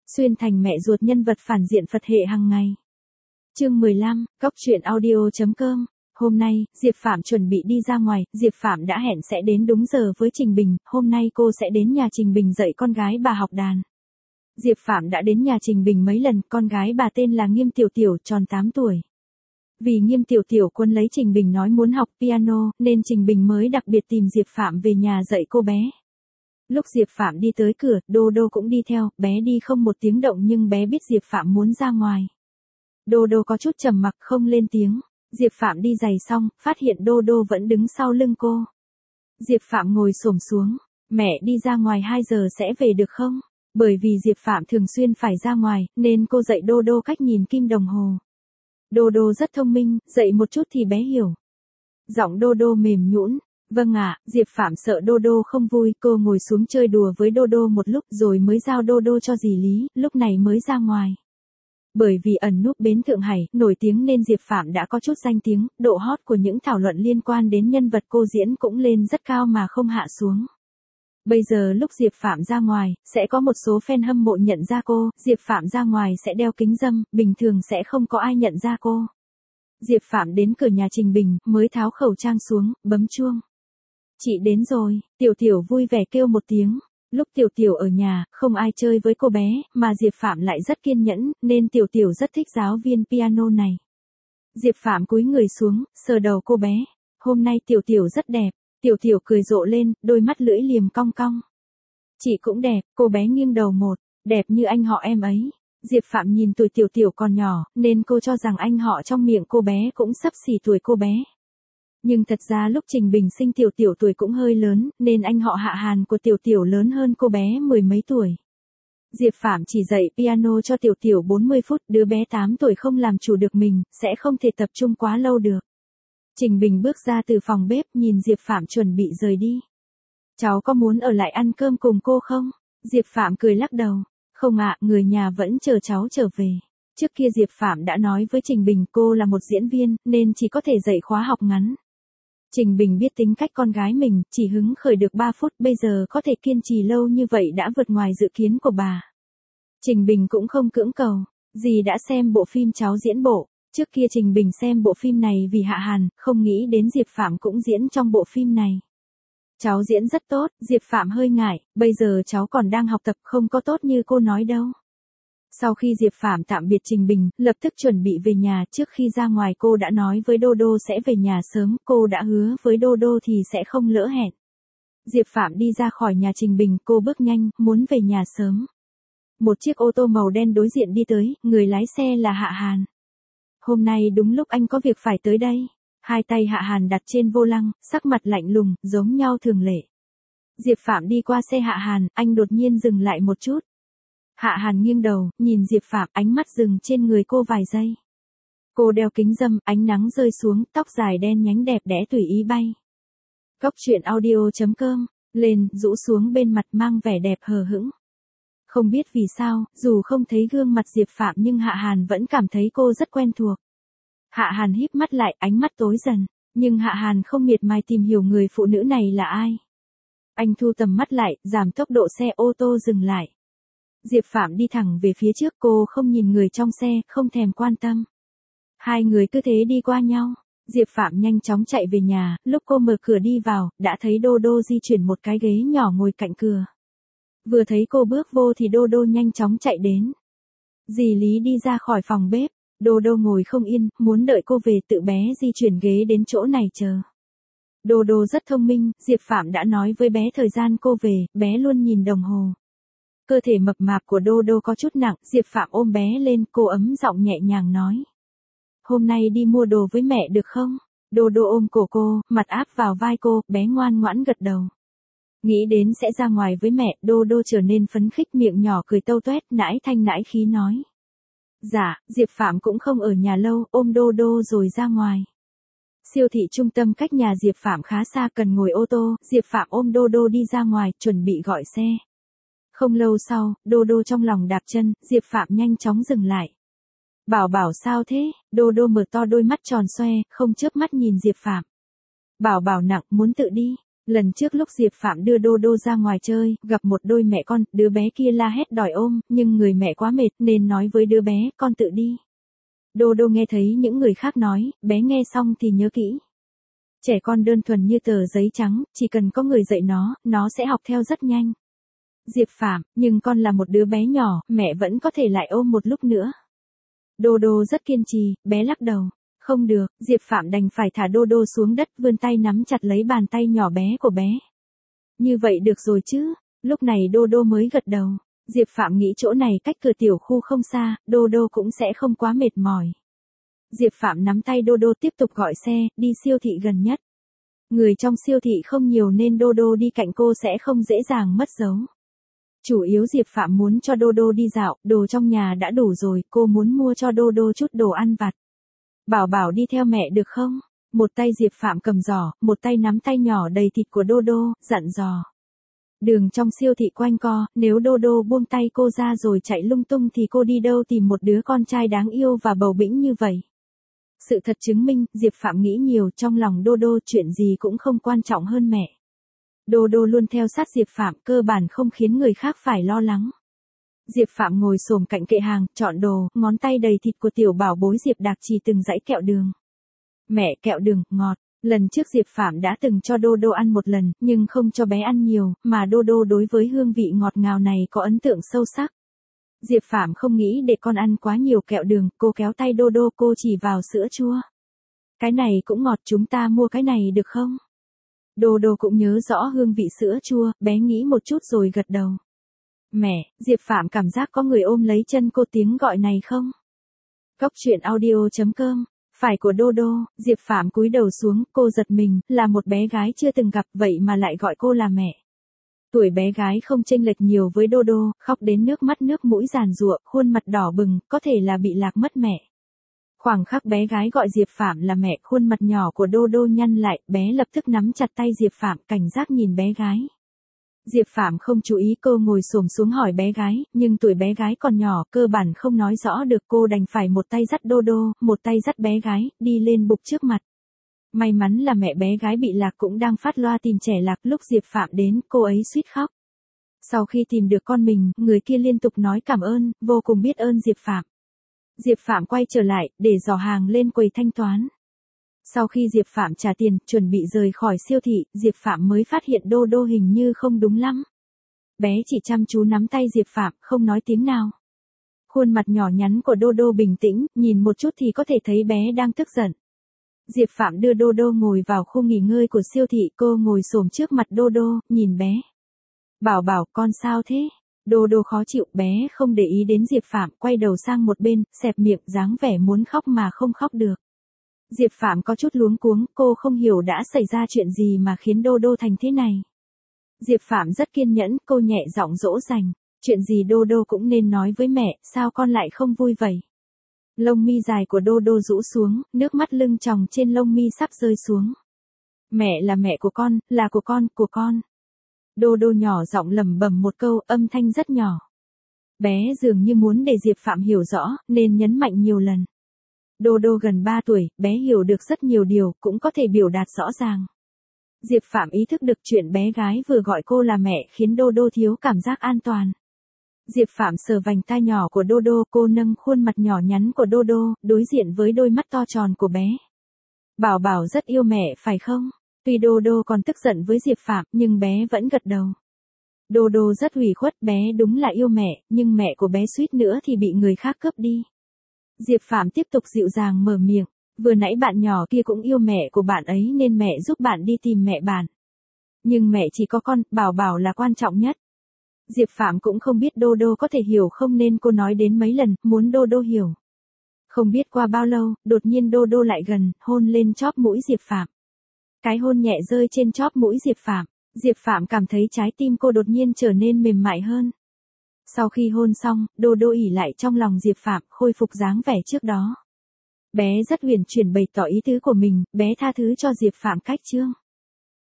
Xuyên thành mẹ ruột nhân vật phản diện Phật hệ hàng ngày. Chương 15, Cóc truyện audio.com. Hôm nay, Diệp Phạm chuẩn bị đi ra ngoài, Diệp Phạm đã hẹn sẽ đến đúng giờ với Trình Bình, hôm nay cô sẽ đến nhà Trình Bình dạy con gái bà học đàn. Diệp Phạm đã đến nhà Trình Bình mấy lần, con gái bà tên là Nghiêm Tiểu Tiểu, tròn 8 tuổi. Vì Nghiêm Tiểu Tiểu quân lấy Trình Bình nói muốn học piano, nên Trình Bình mới đặc biệt tìm Diệp Phạm về nhà dạy cô bé. Lúc Diệp Phạm đi tới cửa, Đô Đô cũng đi theo, bé đi không một tiếng động nhưng bé biết Diệp Phạm muốn ra ngoài. Đô Đô có chút trầm mặc không lên tiếng. Diệp Phạm đi giày xong, phát hiện Đô Đô vẫn đứng sau lưng cô. Diệp Phạm ngồi xổm xuống, mẹ đi ra ngoài 2 giờ sẽ về được không? Bởi vì Diệp Phạm thường xuyên phải ra ngoài, nên cô dạy Đô Đô cách nhìn kim đồng hồ. Đô Đô rất thông minh, dạy một chút thì bé hiểu. Giọng Đô Đô mềm nhũn. Vâng ạ, Diệp Phạm sợ Đô Đô không vui, cô ngồi xuống chơi đùa với Đô Đô một lúc rồi mới giao Đô Đô cho dì Lý, lúc này mới ra ngoài. Bởi vì ẩn núp bến Thượng Hải, nổi tiếng nên Diệp Phạm đã có chút danh tiếng, độ hot của những thảo luận liên quan đến nhân vật cô diễn cũng lên rất cao mà không hạ xuống. Bây giờ lúc Diệp Phạm ra ngoài, sẽ có một số fan hâm mộ nhận ra cô, Diệp Phạm ra ngoài sẽ đeo kính râm, bình thường sẽ không có ai nhận ra cô. Diệp Phạm đến cửa nhà Trình Bình, mới tháo khẩu trang xuống, bấm chuông. Chị đến rồi, Tiểu Tiểu vui vẻ kêu một tiếng. Lúc Tiểu Tiểu ở nhà, không ai chơi với cô bé, mà Diệp Phạm lại rất kiên nhẫn, nên Tiểu Tiểu rất thích giáo viên piano này. Diệp Phạm cúi người xuống, sờ đầu cô bé. Hôm nay Tiểu Tiểu rất đẹp. Tiểu Tiểu cười rộ lên, đôi mắt lưỡi liềm cong cong. Chị cũng đẹp, cô bé nghiêng đầu một, đẹp như anh họ em ấy. Diệp Phạm nhìn tuổi Tiểu Tiểu còn nhỏ, nên cô cho rằng anh họ trong miệng cô bé cũng xấp xỉ tuổi cô bé. Nhưng thật ra lúc Trình Bình sinh Tiểu Tiểu tuổi cũng hơi lớn, nên anh họ Hạ Hàn của Tiểu Tiểu lớn hơn cô bé 10 mấy tuổi. Diệp Phạm chỉ dạy piano cho Tiểu Tiểu 40 phút, đứa bé 8 tuổi không làm chủ được mình, sẽ không thể tập trung quá lâu được. Trình Bình bước ra từ phòng bếp, nhìn Diệp Phạm chuẩn bị rời đi. Cháu có muốn ở lại ăn cơm cùng cô không? Diệp Phạm cười lắc đầu. Không ạ, người nhà vẫn chờ cháu trở về. Trước kia Diệp Phạm đã nói với Trình Bình cô là một diễn viên, nên chỉ có thể dạy khóa học ngắn. Trình Bình biết tính cách con gái mình, chỉ hứng khởi được 3 phút, bây giờ có thể kiên trì lâu như vậy đã vượt ngoài dự kiến của bà. Trình Bình cũng không cưỡng cầu, dì đã xem bộ phim cháu diễn bộ, trước kia Trình Bình xem bộ phim này vì Hạ Hàn, không nghĩ đến Diệp Phạm cũng diễn trong bộ phim này. Cháu diễn rất tốt, Diệp Phạm hơi ngại, bây giờ cháu còn đang học tập, không có tốt như cô nói đâu. Sau khi Diệp Phạm tạm biệt Trình Bình, lập tức chuẩn bị về nhà, trước khi ra ngoài cô đã nói với Đô Đô sẽ về nhà sớm, cô đã hứa với Đô Đô thì sẽ không lỡ hẹn. Diệp Phạm đi ra khỏi nhà Trình Bình, cô bước nhanh, muốn về nhà sớm. Một chiếc ô tô màu đen đối diện đi tới, người lái xe là Hạ Hàn. Hôm nay đúng lúc anh có việc phải tới đây. Hai tay Hạ Hàn đặt trên vô lăng, sắc mặt lạnh lùng, giống nhau thường lệ. Diệp Phạm đi qua xe Hạ Hàn, anh đột nhiên dừng lại một chút. Hạ Hàn nghiêng đầu, nhìn Diệp Phạm, ánh mắt dừng trên người cô vài giây. Cô đeo kính râm, ánh nắng rơi xuống, tóc dài đen nhánh đẹp đẽ tùy ý bay. Cóc truyện audio.com, lên, rũ xuống bên mặt mang vẻ đẹp hờ hững. Không biết vì sao, dù không thấy gương mặt Diệp Phạm nhưng Hạ Hàn vẫn cảm thấy cô rất quen thuộc. Hạ Hàn híp mắt lại, ánh mắt tối dần, nhưng Hạ Hàn không miệt mài tìm hiểu người phụ nữ này là ai. Anh thu tầm mắt lại, giảm tốc độ xe ô tô dừng lại. Diệp Phạm đi thẳng về phía trước, cô không nhìn người trong xe, không thèm quan tâm. Hai người cứ thế đi qua nhau. Diệp Phạm nhanh chóng chạy về nhà, lúc cô mở cửa đi vào, đã thấy Đô Đô di chuyển một cái ghế nhỏ ngồi cạnh cửa. Vừa thấy cô bước vô thì Đô Đô nhanh chóng chạy đến. Dì Lý đi ra khỏi phòng bếp, Đô Đô ngồi không yên, muốn đợi cô về, tự bé di chuyển ghế đến chỗ này chờ. Đô Đô rất thông minh, Diệp Phạm đã nói với bé thời gian cô về, bé luôn nhìn đồng hồ. Cơ thể mập mạp của Đô Đô có chút nặng, Diệp Phạm ôm bé lên, cô ấm giọng nhẹ nhàng nói. Hôm nay đi mua đồ với mẹ được không? Đô Đô ôm cổ cô, mặt áp vào vai cô, bé ngoan ngoãn gật đầu. Nghĩ đến sẽ ra ngoài với mẹ, Đô Đô trở nên phấn khích, miệng nhỏ cười tâu tuét, nãi thanh nãi khí nói. Dạ, Diệp Phạm cũng không ở nhà lâu, ôm Đô Đô rồi ra ngoài. Siêu thị trung tâm cách nhà Diệp Phạm khá xa, cần ngồi ô tô, Diệp Phạm ôm Đô Đô đi ra ngoài, chuẩn bị gọi xe. Không lâu sau, Đô Đô trong lòng đạp chân, Diệp Phạm nhanh chóng dừng lại. Bảo Bảo sao thế? Đô Đô mở to đôi mắt tròn xoe, không chớp mắt nhìn Diệp Phạm. Bảo Bảo nặng, muốn tự đi. Lần trước lúc Diệp Phạm đưa Đô Đô ra ngoài chơi, gặp một đôi mẹ con, đứa bé kia la hét đòi ôm, nhưng người mẹ quá mệt nên nói với đứa bé, con tự đi. Đô Đô nghe thấy những người khác nói, bé nghe xong thì nhớ kỹ. Trẻ con đơn thuần như tờ giấy trắng, chỉ cần có người dạy nó sẽ học theo rất nhanh. Diệp Phạm, nhưng con là một đứa bé nhỏ, mẹ vẫn có thể lại ôm một lúc nữa. Đô Đô rất kiên trì, bé lắc đầu. Không được, Diệp Phạm đành phải thả Đô Đô xuống đất, vươn tay nắm chặt lấy bàn tay nhỏ bé của bé. Như vậy được rồi chứ, lúc này Đô Đô mới gật đầu. Diệp Phạm nghĩ chỗ này cách cửa tiểu khu không xa, Đô Đô cũng sẽ không quá mệt mỏi. Diệp Phạm nắm tay Đô Đô tiếp tục gọi xe, đi siêu thị gần nhất. Người trong siêu thị không nhiều nên Đô Đô đi cạnh cô sẽ không dễ dàng mất dấu. Chủ yếu Diệp Phạm muốn cho Đô Đô đi dạo, đồ trong nhà đã đủ rồi, cô muốn mua cho Đô Đô chút đồ ăn vặt. Bảo Bảo đi theo mẹ được không? Một tay Diệp Phạm cầm giỏ, một tay nắm tay nhỏ đầy thịt của Đô Đô, dặn dò. Đường trong siêu thị quanh co, nếu Đô Đô buông tay cô ra rồi chạy lung tung thì cô đi đâu tìm một đứa con trai đáng yêu và bầu bĩnh như vậy. Sự thật chứng minh, Diệp Phạm nghĩ nhiều, trong lòng Đô Đô chuyện gì cũng không quan trọng hơn mẹ. Đô Đô luôn theo sát Diệp Phạm, cơ bản không khiến người khác phải lo lắng. Diệp Phạm ngồi xổm cạnh kệ hàng, chọn đồ, ngón tay đầy thịt của tiểu bảo bối Diệp Đạc chỉ từng dãy kẹo đường. Mẹ, kẹo đường, ngọt. Lần trước Diệp Phạm đã từng cho Đô Đô ăn một lần, nhưng không cho bé ăn nhiều, mà Đô Đô đối với hương vị ngọt ngào này có ấn tượng sâu sắc. Diệp Phạm không nghĩ để con ăn quá nhiều kẹo đường, cô kéo tay Đô Đô, cô chỉ vào sữa chua. Cái này cũng ngọt, chúng ta mua cái này được không? Đô Đô cũng nhớ rõ hương vị sữa chua, bé nghĩ một chút rồi gật đầu. Mẹ, Diệp Phạm cảm giác có người ôm lấy chân cô, tiếng gọi này không? Cóc truyện audio.com. Phải của Đô Đô, Diệp Phạm cúi đầu xuống, cô giật mình, là một bé gái chưa từng gặp vậy mà lại gọi cô là mẹ. Tuổi bé gái không chênh lệch nhiều với Đô Đô, khóc đến nước mắt nước mũi giàn giụa, khuôn mặt đỏ bừng, có thể là bị lạc mất mẹ. Khoảng khắc bé gái gọi Diệp Phạm là mẹ, khuôn mặt nhỏ của Đô Đô nhăn lại, bé lập tức nắm chặt tay Diệp Phạm, cảnh giác nhìn bé gái. Diệp Phạm không chú ý, cô ngồi xổm xuống hỏi bé gái, nhưng tuổi bé gái còn nhỏ, cơ bản không nói rõ được, cô đành phải một tay dắt Đô Đô, một tay dắt bé gái, đi lên bục trước mặt. May mắn là mẹ bé gái bị lạc cũng đang phát loa tìm trẻ lạc, lúc Diệp Phạm đến, cô ấy suýt khóc. Sau khi tìm được con mình, người kia liên tục nói cảm ơn, vô cùng biết ơn Diệp Phạm. Diệp Phạm quay trở lại, để giỏ hàng lên quầy thanh toán. Sau khi Diệp Phạm trả tiền, chuẩn bị rời khỏi siêu thị, Diệp Phạm mới phát hiện Đô Đô hình như không đúng lắm. Bé chỉ chăm chú nắm tay Diệp Phạm, không nói tiếng nào. Khuôn mặt nhỏ nhắn của Đô Đô bình tĩnh, nhìn một chút thì có thể thấy bé đang tức giận. Diệp Phạm đưa Đô Đô ngồi vào khu nghỉ ngơi của siêu thị, cô ngồi xổm trước mặt Đô Đô, nhìn bé. Bảo Bảo, con sao thế? Đô Đô khó chịu, bé không để ý đến Diệp Phạm, quay đầu sang một bên, xẹp miệng, dáng vẻ muốn khóc mà không khóc được. Diệp Phạm có chút luống cuống, cô không hiểu đã xảy ra chuyện gì mà khiến Đô Đô thành thế này. Diệp Phạm rất kiên nhẫn, cô nhẹ giọng dỗ dành. Chuyện gì Đô Đô cũng nên nói với mẹ, sao con lại không vui vậy? Lông mi dài của Đô Đô rũ xuống, nước mắt lưng tròng trên lông mi sắp rơi xuống. Mẹ là mẹ của con, là của con. Đô Đô nhỏ giọng lẩm bẩm một câu, âm thanh rất nhỏ. Bé dường như muốn để Diệp Phạm hiểu rõ, nên nhấn mạnh nhiều lần. Đô Đô gần 3 tuổi, bé hiểu được rất nhiều điều, cũng có thể biểu đạt rõ ràng. Diệp Phạm ý thức được chuyện bé gái vừa gọi cô là mẹ khiến Đô Đô thiếu cảm giác an toàn. Diệp Phạm sờ vành tai nhỏ của Đô Đô, cô nâng khuôn mặt nhỏ nhắn của Đô Đô, đối diện với đôi mắt to tròn của bé. Bảo Bảo rất yêu mẹ phải không? Tuy Đô Đô còn tức giận với Diệp Phạm, nhưng bé vẫn gật đầu. Đô Đô rất ủy khuất, bé đúng là yêu mẹ, nhưng mẹ của bé suýt nữa thì bị người khác cướp đi. Diệp Phạm tiếp tục dịu dàng mở miệng, vừa nãy bạn nhỏ kia cũng yêu mẹ của bạn ấy nên mẹ giúp bạn đi tìm mẹ bạn. Nhưng mẹ chỉ có con, Bảo Bảo là quan trọng nhất. Diệp Phạm cũng không biết Đô Đô có thể hiểu không nên cô nói đến mấy lần, muốn Đô Đô hiểu. Không biết qua bao lâu, đột nhiên Đô Đô lại gần, hôn lên chóp mũi Diệp Phạm. Cái hôn nhẹ rơi trên chóp mũi Diệp Phạm. Diệp Phạm cảm thấy trái tim cô đột nhiên trở nên mềm mại hơn. Sau khi hôn xong, Đô Đô ỉ lại trong lòng Diệp Phạm, khôi phục dáng vẻ trước đó. Bé rất huyền chuyển bày tỏ ý tứ của mình, bé tha thứ cho Diệp Phạm cách chương.